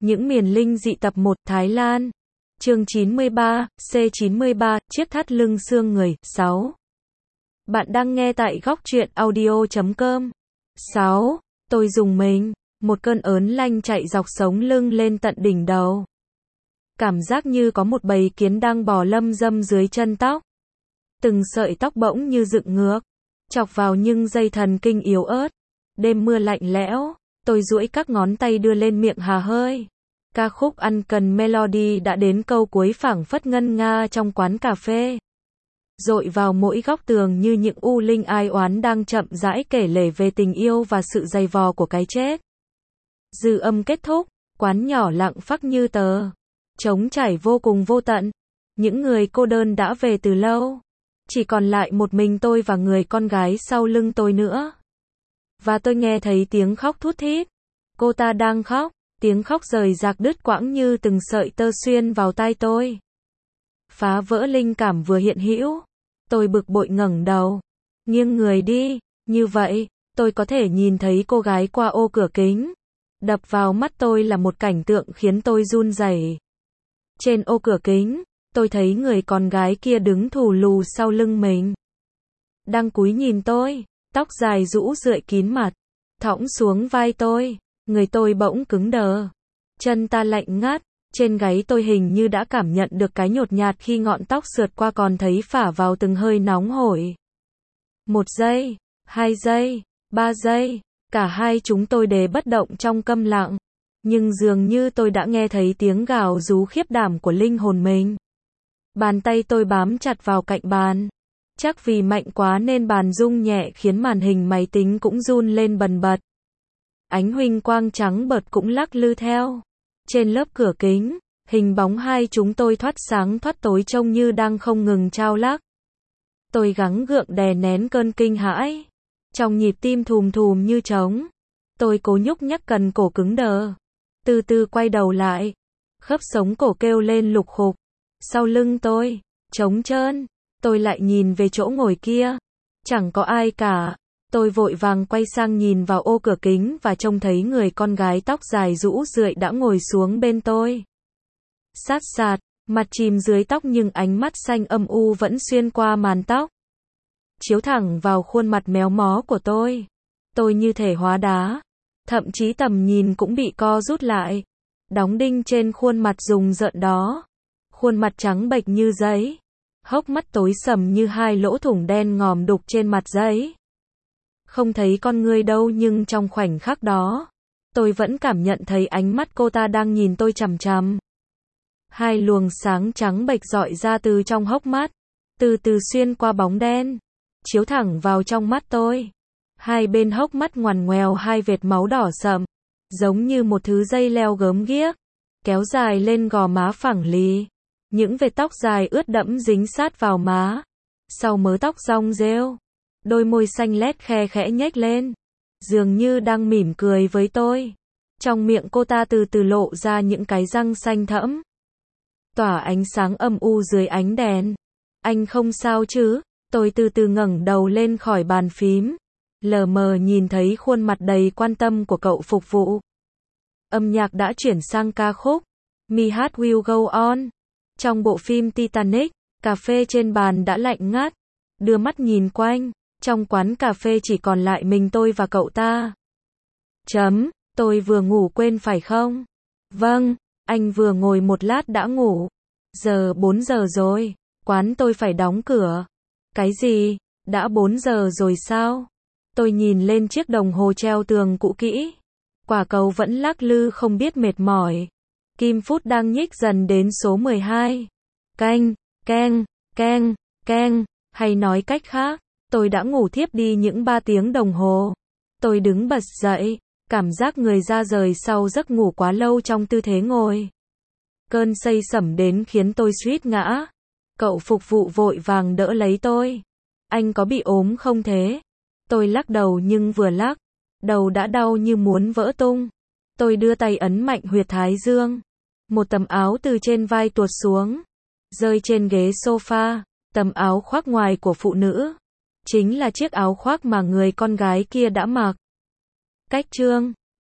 Những miền linh dị tập 1 Thái Lan. Chương 93, C93, chiếc thắt lưng xương người. 6. Bạn đang nghe tại góc truyện audio.com. 6. Tôi dùng mình. Một cơn ớn lạnh chạy dọc sống lưng lên tận đỉnh đầu. Cảm giác như có một bầy kiến đang bò lâm dâm dưới chân tóc. Từng sợi tóc bỗng như dựng ngược, chọc vào những dây thần kinh yếu ớt. Đêm mưa lạnh lẽo, tôi duỗi các ngón tay đưa lên miệng hà hơi. Ca khúc ăn cần melody đã đến câu cuối phảng phất ngân nga trong quán cà phê. Dội vào mỗi góc tường như những u linh ai oán đang chậm rãi kể lể về tình yêu và sự dày vò của cái chết. Dư âm kết thúc, quán nhỏ lặng phắc như tờ. Trống trải vô cùng vô tận. Những người cô đơn đã về từ lâu. Chỉ còn lại một mình tôi và người con gái sau lưng tôi nữa. Và tôi nghe thấy tiếng khóc thút thít. Cô ta đang khóc, tiếng khóc rời rạc đứt quãng như từng sợi tơ xuyên vào tai tôi. Phá vỡ linh cảm vừa hiện hữu. Tôi bực bội ngẩng đầu, nghiêng người đi, như vậy, tôi có thể nhìn thấy cô gái qua ô cửa kính. Đập vào mắt tôi là một cảnh tượng khiến tôi run rẩy. Trên ô cửa kính, tôi thấy người con gái kia đứng thù lù sau lưng mình. Đang cúi nhìn tôi, tóc dài rũ rượi kín mặt, thõng xuống vai tôi, người tôi bỗng cứng đờ. Chân ta lạnh ngắt, trên gáy tôi hình như đã cảm nhận được cái nhột nhạt khi ngọn tóc sượt qua còn thấy phả vào từng hơi nóng hổi. 1 giây, 2 giây, 3 giây, cả hai chúng tôi đều bất động trong câm lặng. Nhưng dường như tôi đã nghe thấy tiếng gào rú khiếp đảm của linh hồn mình. Bàn tay tôi bám chặt vào cạnh bàn. Chắc vì mạnh quá nên bàn rung nhẹ khiến màn hình máy tính cũng run lên bần bật. Ánh huỳnh quang trắng bợt cũng lắc lư theo. Trên lớp cửa kính, hình bóng hai chúng tôi thoát sáng thoát tối trông như đang không ngừng chao lắc. Tôi gắng gượng đè nén cơn kinh hãi. Trong nhịp tim thùm thùm như trống, tôi cố nhúc nhắc cần cổ cứng đờ. Từ từ quay đầu lại. Khớp sống cổ kêu lên lục khục. Sau lưng tôi, trống trơn. Tôi lại nhìn về chỗ ngồi kia. Chẳng có ai cả. Tôi vội vàng quay sang nhìn vào ô cửa kính và trông thấy người con gái tóc dài rũ rượi đã ngồi xuống bên tôi. Sát sạt, mặt chìm dưới tóc nhưng ánh mắt xanh âm u vẫn xuyên qua màn tóc. Chiếu thẳng vào khuôn mặt méo mó của tôi. Tôi như thể hóa đá. Thậm chí tầm nhìn cũng bị co rút lại. Đóng đinh trên khuôn mặt rùng rợn đó. Khuôn mặt trắng bệch như giấy. Hốc mắt tối sầm như hai lỗ thủng đen ngòm đục trên mặt giấy. Không thấy con người đâu nhưng trong khoảnh khắc đó, tôi vẫn cảm nhận thấy ánh mắt cô ta đang nhìn tôi chằm chằm. Hai luồng sáng trắng bệch rọi ra từ trong hốc mắt, từ từ xuyên qua bóng đen, chiếu thẳng vào trong mắt tôi. Hai bên hốc mắt ngoằn ngoèo hai vệt máu đỏ sậm, giống như một thứ dây leo gớm ghiếc, kéo dài lên gò má phẳng lì. Những vệt tóc dài ướt đẫm dính sát vào má. Sau mớ tóc rong rêu, đôi môi xanh lét khe khẽ nhếch lên, dường như đang mỉm cười với tôi. Trong miệng cô ta từ từ lộ ra những cái răng xanh thẫm, tỏa ánh sáng âm u dưới ánh đèn. Anh không sao chứ? Tôi từ từ ngẩng đầu lên khỏi bàn phím, lờ mờ nhìn thấy khuôn mặt đầy quan tâm của cậu phục vụ. Âm nhạc đã chuyển sang ca khúc My Heart Will Go On. Trong bộ phim Titanic, cà phê trên bàn đã lạnh ngắt. Đưa mắt nhìn quanh, trong quán cà phê chỉ còn lại mình tôi và cậu ta. Tôi vừa ngủ quên phải không? Vâng, anh vừa ngồi một lát đã ngủ. Giờ 4 giờ rồi, quán tôi phải đóng cửa. Cái gì? Đã 4 giờ rồi sao? Tôi nhìn lên chiếc đồng hồ treo tường cũ kỹ. Quả cầu vẫn lắc lư không biết mệt mỏi. Kim phút đang nhích dần đến số 12. Keng, keng, keng, keng. Hay nói cách khác, tôi đã ngủ thiếp đi những 3 tiếng đồng hồ. Tôi đứng bật dậy, cảm giác người ra rời sau giấc ngủ quá lâu trong tư thế ngồi. Cơn say sẩm đến khiến tôi suýt ngã. Cậu phục vụ vội vàng đỡ lấy tôi. Anh có bị ốm không thế? Tôi lắc đầu nhưng vừa lắc, đầu đã đau như muốn vỡ tung. Tôi đưa tay ấn mạnh huyệt thái dương. Một tấm áo từ trên vai tuột xuống, rơi trên ghế sofa. Tấm áo khoác ngoài của phụ nữ, chính là chiếc áo khoác mà người con gái kia đã mặc. Cách chương